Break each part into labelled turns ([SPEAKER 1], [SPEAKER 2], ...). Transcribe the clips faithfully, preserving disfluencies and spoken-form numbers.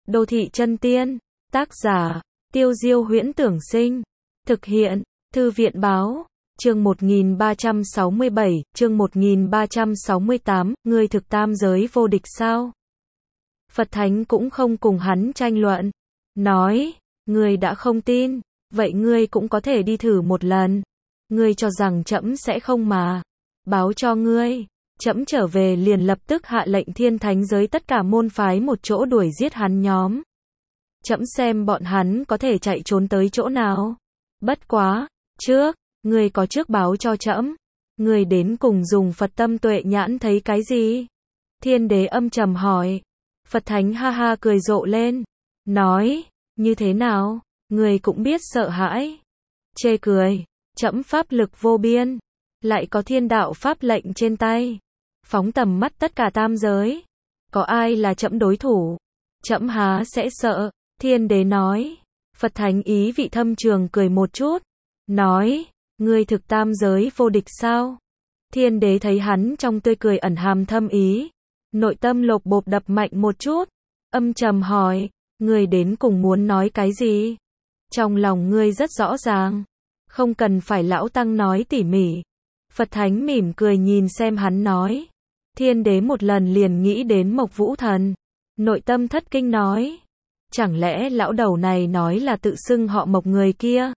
[SPEAKER 1] Đô thị chân tiên. Tác giả, Tiêu Diêu Huyễn Tưởng Sinh. Thực hiện, Thư viện Báo. Chương một nghìn ba trăm sáu mươi bảy, chương một nghìn ba trăm sáu mươi tám, ngươi thực tam giới vô địch sao? Phật Thánh cũng không cùng hắn tranh luận. Nói, ngươi đã không tin, vậy ngươi cũng có thể đi thử một lần. Ngươi cho rằng trẫm sẽ không mà. Báo cho ngươi, trẫm trở về liền lập tức hạ lệnh thiên thánh giới tất cả môn phái một chỗ đuổi giết hắn nhóm. Trẫm xem bọn hắn có thể chạy trốn tới chỗ nào. Bất quá, trước, ngươi có trước báo cho trẫm, ngươi đến cùng dùng Phật tâm tuệ nhãn thấy cái gì? Thiên đế âm trầm hỏi. Phật Thánh ha ha cười rộ lên, nói, như thế nào, ngươi cũng biết sợ hãi. Chê cười, trẫm pháp lực vô biên, lại có thiên đạo pháp lệnh trên tay, phóng tầm mắt tất cả tam giới, có ai là trẫm đối thủ? Trẫm há sẽ sợ? Thiên đế nói. Phật Thánh ý vị thâm trường cười một chút, nói, ngươi thực tam giới vô địch sao? Thiên đế thấy hắn trong tươi cười ẩn hàm thâm ý, nội tâm lột bột đập mạnh một chút, âm trầm hỏi, ngươi đến cùng muốn nói cái gì? Trong lòng ngươi rất rõ ràng, không cần phải lão tăng nói tỉ mỉ. Phật Thánh mỉm cười nhìn xem hắn nói. Thiên đế một lần liền nghĩ đến Mộc Vũ Thần, nội tâm thất kinh nói, chẳng lẽ lão đầu này nói là tự xưng họ Mộc người kia?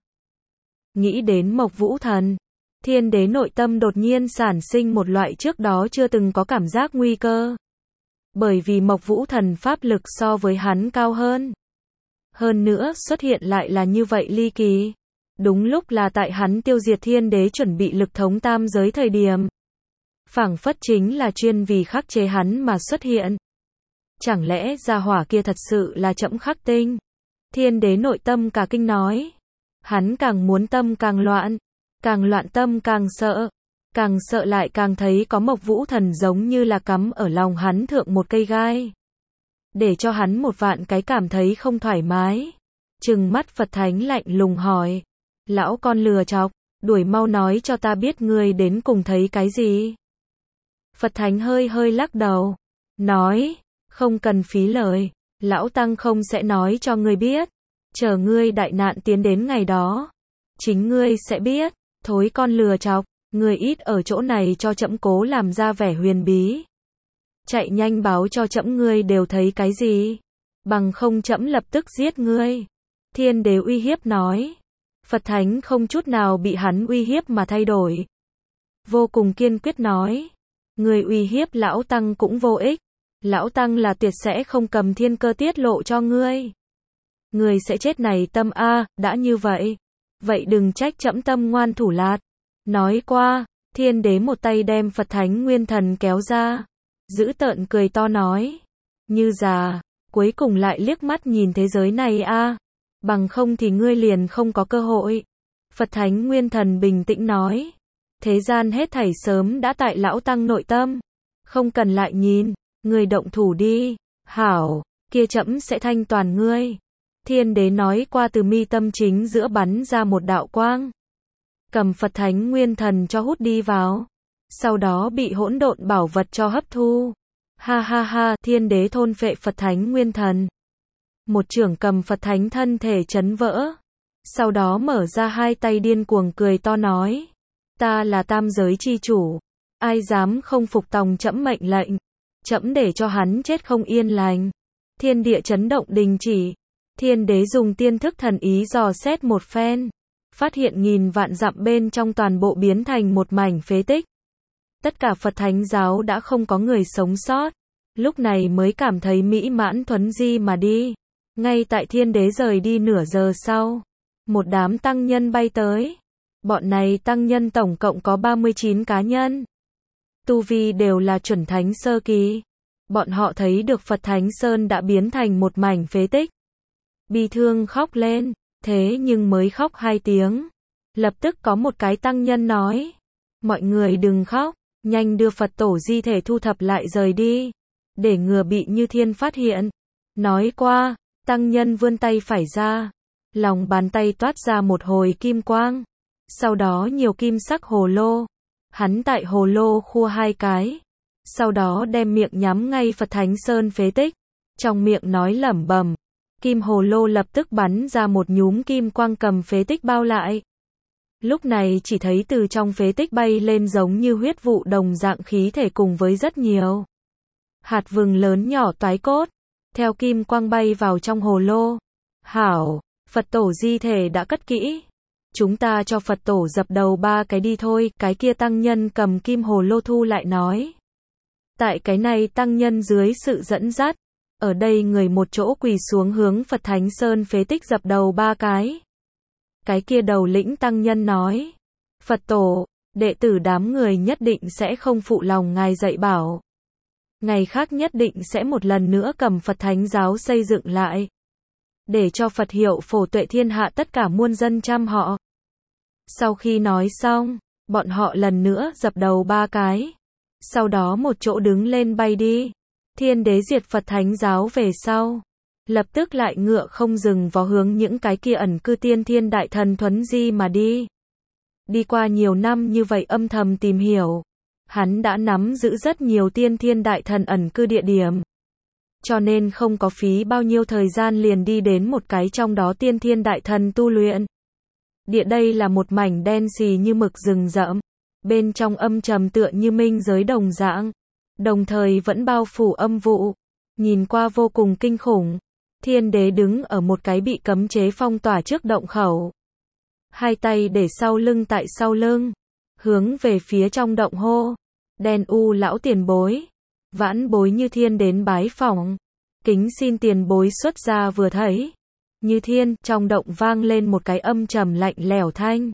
[SPEAKER 1] Nghĩ đến Mộc Vũ Thần, thiên đế nội tâm đột nhiên sản sinh một loại trước đó chưa từng có cảm giác nguy cơ. Bởi vì Mộc Vũ Thần pháp lực so với hắn cao hơn. Hơn nữa xuất hiện lại là như vậy ly kỳ. Đúng lúc là tại hắn tiêu diệt thiên đế chuẩn bị lực thống tam giới thời điểm. Phảng phất chính là chuyên vì khắc chế hắn mà xuất hiện. Chẳng lẽ gia hỏa kia thật sự là trẫm khắc tinh? Thiên đế nội tâm cả kinh nói. Hắn càng muốn tâm càng loạn, càng loạn tâm càng sợ, càng sợ lại càng thấy có Mộc Vũ Thần giống như là cắm ở lòng hắn thượng một cây gai. Để cho hắn một vạn cái cảm thấy không thoải mái. Trừng mắt Phật Thánh lạnh lùng hỏi. Lão con lừa chọc, đuổi mau nói cho ta biết ngươi đến cùng thấy cái gì? Phật Thánh hơi hơi lắc đầu, nói, không cần phí lời, lão tăng không sẽ nói cho ngươi biết, chờ ngươi đại nạn tiến đến ngày đó, chính ngươi sẽ biết. Thối con lừa chọc, ngươi ít ở chỗ này cho trẫm cố làm ra vẻ huyền bí. Chạy nhanh báo cho trẫm ngươi đều thấy cái gì, bằng không trẫm lập tức giết ngươi. Thiên đế uy hiếp nói. Phật Thánh không chút nào bị hắn uy hiếp mà thay đổi. Vô cùng kiên quyết nói. Người uy hiếp lão tăng cũng vô ích. Lão tăng là tuyệt sẽ không cầm thiên cơ tiết lộ cho ngươi. Ngươi sẽ chết này tâm a, đã như vậy. Vậy đừng trách trẫm tâm ngoan thủ lạt. Nói qua, thiên đế một tay đem Phật Thánh Nguyên Thần kéo ra. Dữ tợn cười to nói. Như già, cuối cùng lại liếc mắt nhìn thế giới này a. Bằng không thì ngươi liền không có cơ hội. Phật Thánh Nguyên Thần bình tĩnh nói. Thế gian hết thảy sớm đã tại lão tăng nội tâm. Không cần lại nhìn, ngươi động thủ đi. Hảo, kia trẫm sẽ thanh toàn ngươi. Thiên đế nói qua từ mi tâm chính giữa bắn ra một đạo quang. Cầm Phật Thánh Nguyên Thần cho hút đi vào. Sau đó bị hỗn độn bảo vật cho hấp thu. Ha ha ha, thiên đế thôn phệ Phật Thánh Nguyên Thần. Một chưởng cầm Phật Thánh thân thể chấn vỡ. Sau đó mở ra hai tay điên cuồng cười to nói. Ta là tam giới chi chủ. Ai dám không phục tòng trẫm mệnh lệnh. Trẫm để cho hắn chết không yên lành. Thiên địa chấn động đình chỉ. Thiên đế dùng tiên thức thần ý dò xét một phen. Phát hiện nghìn vạn dặm bên trong toàn bộ biến thành một mảnh phế tích. Tất cả Phật Thánh giáo đã không có người sống sót. Lúc này mới cảm thấy mỹ mãn thuấn di mà đi. Ngay tại thiên đế rời đi nửa giờ sau, một đám tăng nhân bay tới. Bọn này tăng nhân tổng cộng có ba mươi chín cá nhân. Tu vi đều là chuẩn thánh sơ kỳ. Bọn họ thấy được Phật Thánh Sơn đã biến thành một mảnh phế tích. Bi thương khóc lên, thế nhưng mới khóc hai tiếng. Lập tức có một cái tăng nhân nói. Mọi người đừng khóc, nhanh đưa Phật tổ di thể thu thập lại rời đi. Để ngừa bị Như Thiên phát hiện. Nói qua. Tăng nhân vươn tay phải ra, lòng bàn tay toát ra một hồi kim quang, sau đó nhiều kim sắc hồ lô, hắn tại hồ lô khua hai cái, sau đó đem miệng nhắm ngay Phật Thánh Sơn phế tích, trong miệng nói lẩm bẩm. Kim hồ lô lập tức bắn ra một nhúm kim quang cầm phế tích bao lại. Lúc này chỉ thấy từ trong phế tích bay lên giống như huyết vụ đồng dạng khí thể cùng với rất nhiều hạt vừng lớn nhỏ toái cốt, theo kim quang bay vào trong hồ lô. Hảo, Phật tổ di thể đã cất kỹ. Chúng ta cho Phật tổ dập đầu ba cái đi thôi, cái kia tăng nhân cầm kim hồ lô thu lại nói. Tại cái này tăng nhân dưới sự dẫn dắt, ở đây người một chỗ quỳ xuống hướng Phật Thánh Sơn phế tích dập đầu ba cái. Cái kia đầu lĩnh tăng nhân nói, Phật tổ, đệ tử đám người nhất định sẽ không phụ lòng ngài dạy bảo. Ngày khác nhất định sẽ một lần nữa cầm Phật Thánh giáo xây dựng lại. Để cho Phật hiệu phổ tuệ thiên hạ tất cả muôn dân trăm họ. Sau khi nói xong, bọn họ lần nữa dập đầu ba cái. Sau đó một chỗ đứng lên bay đi. Thiên đế diệt Phật Thánh giáo về sau. Lập tức lại ngựa không dừng vó hướng những cái kia ẩn cư tiên thiên đại thần thuấn di mà đi. Đi qua nhiều năm như vậy âm thầm tìm hiểu. Hắn đã nắm giữ rất nhiều tiên thiên đại thần ẩn cư địa điểm. Cho nên không có phí bao nhiêu thời gian liền đi đến một cái trong đó tiên thiên đại thần tu luyện. Địa đây là một mảnh đen xì như mực rừng rậm. Bên trong âm trầm tựa như minh giới đồng dạng. Đồng thời vẫn bao phủ âm vụ. Nhìn qua vô cùng kinh khủng. Thiên đế đứng ở một cái bị cấm chế phong tỏa trước động khẩu. Hai tay để sau lưng tại sau lưng. Hướng về phía trong động hô. Đen u lão tiền bối. Vãn bối Như Thiên đến bái phỏng. Kính xin tiền bối xuất ra vừa thấy. Như Thiên, trong động vang lên một cái âm trầm lạnh lẽo thanh.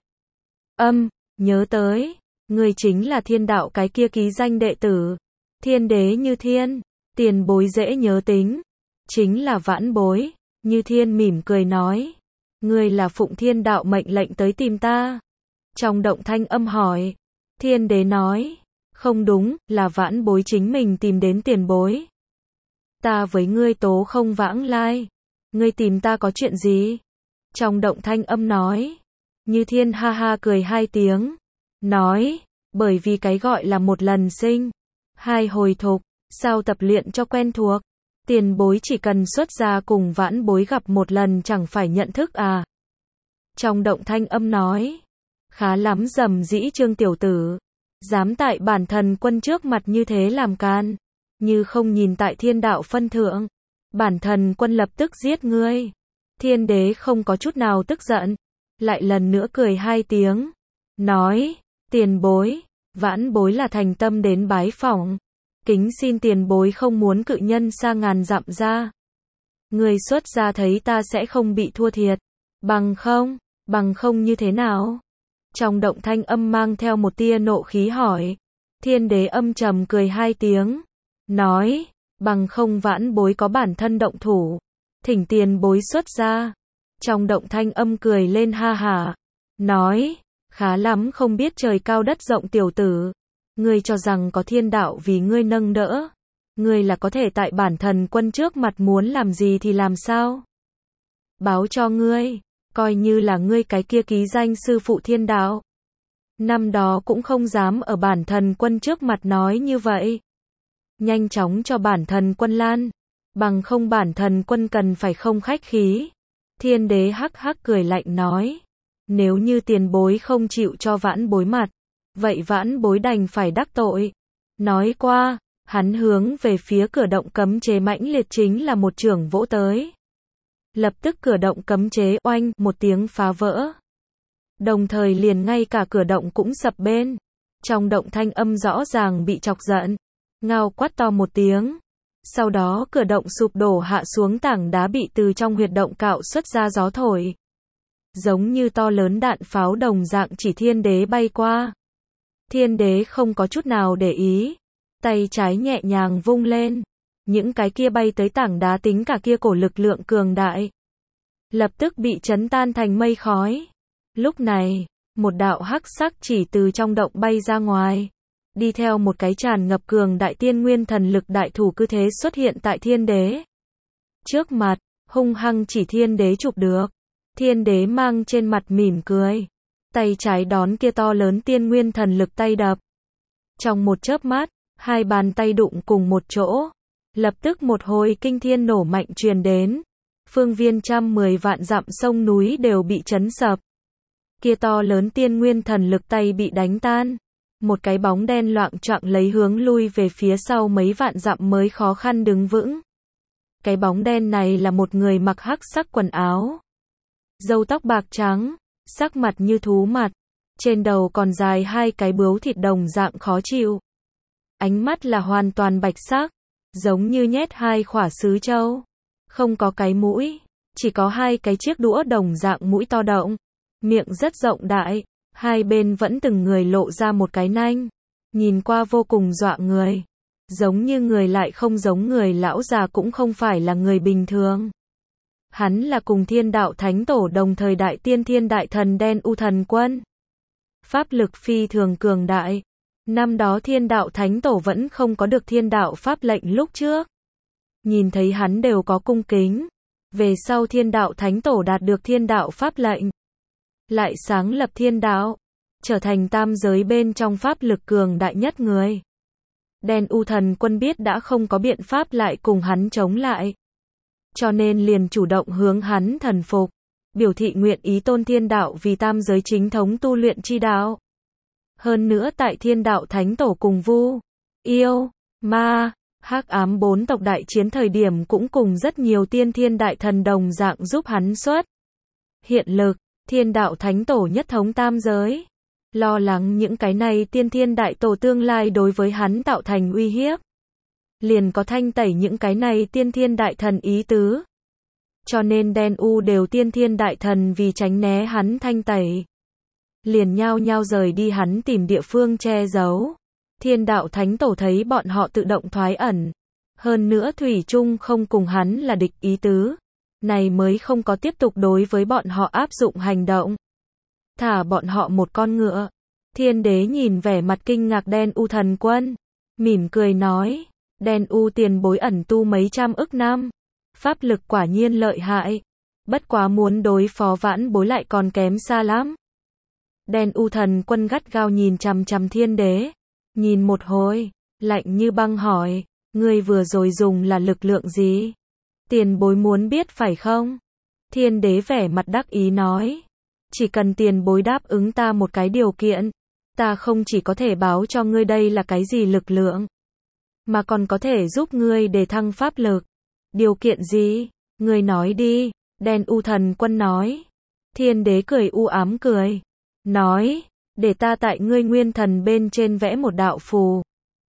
[SPEAKER 1] Âm, nhớ tới. Người chính là thiên đạo cái kia ký danh đệ tử. Thiên đế Như Thiên. Tiền bối dễ nhớ tính. Chính là vãn bối. Như Thiên mỉm cười nói. Người là phụng thiên đạo mệnh lệnh tới tìm ta. Trong động thanh âm hỏi. Thiên đế nói. Không đúng, là vãn bối chính mình tìm đến tiền bối. Ta với ngươi tố không vãng lai. Ngươi tìm ta có chuyện gì? Trong động thanh âm nói. Như Thiên ha ha cười hai tiếng. Nói. Bởi vì cái gọi là một lần sinh. Hai hồi thục. Sao tập luyện cho quen thuộc. Tiền bối chỉ cần xuất ra cùng vãn bối gặp một lần chẳng phải nhận thức à. Trong động thanh âm nói. Khá lắm dầm dĩ Trương tiểu tử. Dám tại bản thần quân trước mặt như thế làm can. Như không nhìn tại thiên đạo phân thượng. Bản thần quân lập tức giết ngươi. Thiên đế không có chút nào tức giận. Lại lần nữa cười hai tiếng. Nói. Tiền bối. Vãn bối là thành tâm đến bái phỏng. Kính xin tiền bối không muốn cự nhân xa ngàn dặm ra. Người xuất ra thấy ta sẽ không bị thua thiệt. Bằng không. Bằng không như thế nào? Trong động thanh âm mang theo một tia nộ khí hỏi. Thiên đế âm trầm cười hai tiếng. Nói. Bằng không vãn bối có bản thân động thủ. Thỉnh tiền bối xuất ra. Trong động thanh âm cười lên ha hả. Nói. Khá lắm không biết trời cao đất rộng tiểu tử. Ngươi cho rằng có thiên đạo vì ngươi nâng đỡ. Ngươi là có thể tại bản thần quân trước mặt muốn làm gì thì làm sao? Báo cho ngươi. Coi như là ngươi cái kia ký danh sư phụ thiên đạo. Năm đó cũng không dám ở bản thần quân trước mặt nói như vậy. Nhanh chóng cho bản thần quân lan. Bằng không bản thần quân cần phải không khách khí. Thiên đế hắc hắc cười lạnh nói. Nếu như tiền bối không chịu cho vãn bối mặt. Vậy vãn bối đành phải đắc tội. Nói qua, hắn hướng về phía cửa động cấm chế mãnh liệt chính là một chưởng vỗ tới. Lập tức cửa động cấm chế oanh một tiếng phá vỡ. Đồng thời liền ngay cả cửa động cũng sập bên. Trong động thanh âm rõ ràng bị chọc giận. Ngao quát to một tiếng. Sau đó cửa động sụp đổ hạ xuống tảng đá bị từ trong huyệt động cạo xuất ra gió thổi. Giống như to lớn đạn pháo đồng dạng chỉ thiên đế bay qua. Thiên đế không có chút nào để ý. Tay trái nhẹ nhàng vung lên. Những cái kia bay tới tảng đá tính cả kia cổ lực lượng cường đại. Lập tức bị chấn tan thành mây khói. Lúc này, một đạo hắc sắc chỉ từ trong động bay ra ngoài. Đi theo một cái tràn ngập cường đại tiên nguyên thần lực đại thủ cứ thế xuất hiện tại thiên đế. Trước mặt, hung hăng chỉ thiên đế chụp được. Thiên đế mang trên mặt mỉm cười. Tay trái đón kia to lớn tiên nguyên thần lực tay đập. Trong một chớp mắt, hai bàn tay đụng cùng một chỗ. Lập tức một hồi kinh thiên nổ mạnh truyền đến. Phương viên trăm mười vạn dặm sông núi đều bị chấn sập. Kia to lớn tiên nguyên thần lực tay bị đánh tan. Một cái bóng đen loạng choạng lấy hướng lui về phía sau mấy vạn dặm mới khó khăn đứng vững. Cái bóng đen này là một người mặc hắc sắc quần áo. Râu tóc bạc trắng, sắc mặt như thú mặt. Trên đầu còn dài hai cái bướu thịt đồng dạng khó chịu. Ánh mắt là hoàn toàn bạch sắc, giống như nhét hai khỏa sứ trâu. Không có cái mũi, chỉ có hai cái chiếc đũa đồng dạng mũi to động. Miệng rất rộng đại, hai bên vẫn từng người lộ ra một cái nanh. Nhìn qua vô cùng dọa người. Giống như người lại không giống người, lão già cũng không phải là người bình thường. Hắn là cùng Thiên Đạo Thánh Tổ đồng thời đại tiên thiên đại thần Đen U Thần Quân. Pháp lực phi thường cường đại. Năm đó Thiên Đạo Thánh Tổ vẫn không có được thiên đạo pháp lệnh lúc trước. Nhìn thấy hắn đều có cung kính. Về sau Thiên Đạo Thánh Tổ đạt được thiên đạo pháp lệnh. Lại sáng lập thiên đạo. Trở thành tam giới bên trong pháp lực cường đại nhất người. Đen U Thần Quân biết đã không có biện pháp lại cùng hắn chống lại. Cho nên liền chủ động hướng hắn thần phục. Biểu thị nguyện ý tôn thiên đạo vì tam giới chính thống tu luyện chi đạo. Hơn nữa tại Thiên Đạo Thánh Tổ cùng Vu, Yêu, Ma, Hắc Ám bốn tộc đại chiến thời điểm cũng cùng rất nhiều tiên thiên đại thần đồng dạng giúp hắn xuất hiện lực. Thiên Đạo Thánh Tổ nhất thống tam giới. Lo lắng những cái này tiên thiên đại tổ tương lai đối với hắn tạo thành uy hiếp. Liền có thanh tẩy những cái này tiên thiên đại thần ý tứ. Cho nên Đen U đều tiên thiên đại thần vì tránh né hắn thanh tẩy. Liền nhao nhao rời đi hắn tìm địa phương che giấu. Thiên Đạo Thánh Tổ thấy bọn họ tự động thoái ẩn. Hơn nữa thủy chung không cùng hắn là địch ý tứ. Này mới không có tiếp tục đối với bọn họ áp dụng hành động. Thả bọn họ một con ngựa. Thiên đế nhìn vẻ mặt kinh ngạc Đen U Thần Quân. Mỉm cười nói. Đen U tiền bối ẩn tu mấy trăm ức năm. Pháp lực quả nhiên lợi hại. Bất quá muốn đối phó vãn bối lại còn kém xa lắm. Đen U Thần Quân gắt gao nhìn chằm chằm thiên đế. Nhìn một hồi, lạnh như băng hỏi. Ngươi vừa rồi dùng là lực lượng gì? Tiền bối muốn biết phải không? Thiên đế vẻ mặt đắc ý nói. Chỉ cần tiền bối đáp ứng ta một cái điều kiện. Ta không chỉ có thể báo cho ngươi đây là cái gì lực lượng. Mà còn có thể giúp ngươi đề thăng pháp lực. Điều kiện gì? Ngươi nói đi. Đen U Thần Quân nói. Thiên đế cười u ám cười. Nói. Để ta tại ngươi nguyên thần bên trên vẽ một đạo phù.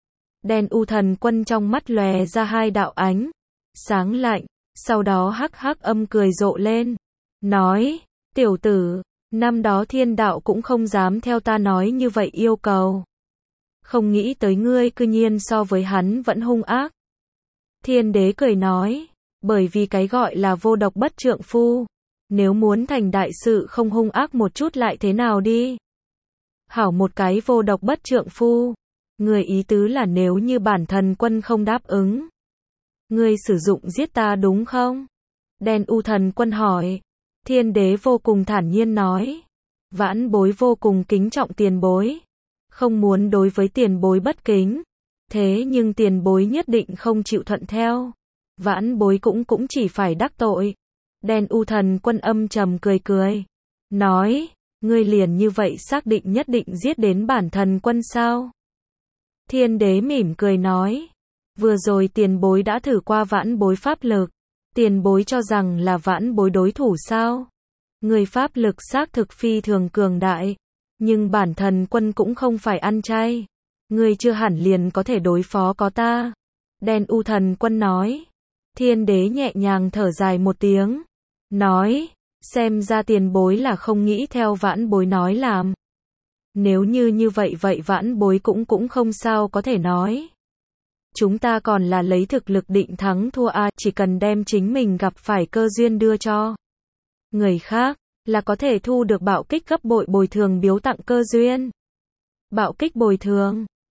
[SPEAKER 1] Đen U Thần Quân trong mắt lòe ra hai đạo ánh sáng lạnh. Sau đó hắc hắc âm cười rộ lên. Nói. Tiểu tử. Năm đó thiên đạo cũng không dám theo ta nói như vậy yêu cầu. Không nghĩ tới ngươi cư nhiên so với hắn vẫn hung ác. Thiên đế cười nói. Bởi vì cái gọi là vô độc bất trượng phu. Nếu muốn thành đại sự không hung ác một chút lại thế nào đi. Hảo một cái vô độc bất trượng phu. Người ý tứ là nếu như bản thần quân không đáp ứng. Ngươi sử dụng giết ta đúng không? Đen U Thần Quân hỏi. Thiên đế vô cùng thản nhiên nói. Vãn bối vô cùng kính trọng tiền bối. Không muốn đối với tiền bối bất kính. Thế nhưng tiền bối nhất định không chịu thuận theo. Vãn bối cũng cũng chỉ phải đắc tội. Đen U Thần Quân âm trầm cười cười. Nói. Ngươi liền như vậy xác định nhất định giết đến bản thần quân sao? Thiên đế mỉm cười nói. Vừa rồi tiền bối đã thử qua vãn bối pháp lực. Tiền bối cho rằng là vãn bối đối thủ sao? Người pháp lực xác thực phi thường cường đại. Nhưng bản thần quân cũng không phải ăn chay. Ngươi chưa hẳn liền có thể đối phó có ta. Đen U Thần Quân nói. Thiên đế nhẹ nhàng thở dài một tiếng. Nói. Xem ra tiền bối là không nghĩ theo vãn bối nói làm. Nếu như như vậy vậy vãn bối cũng cũng không sao có thể nói. Chúng ta còn là lấy thực lực định thắng thua a, chỉ cần đem chính mình gặp phải cơ duyên đưa cho người khác, là có thể thu được bạo kích gấp bội bồi thường biếu tặng cơ duyên. Bạo kích bồi thường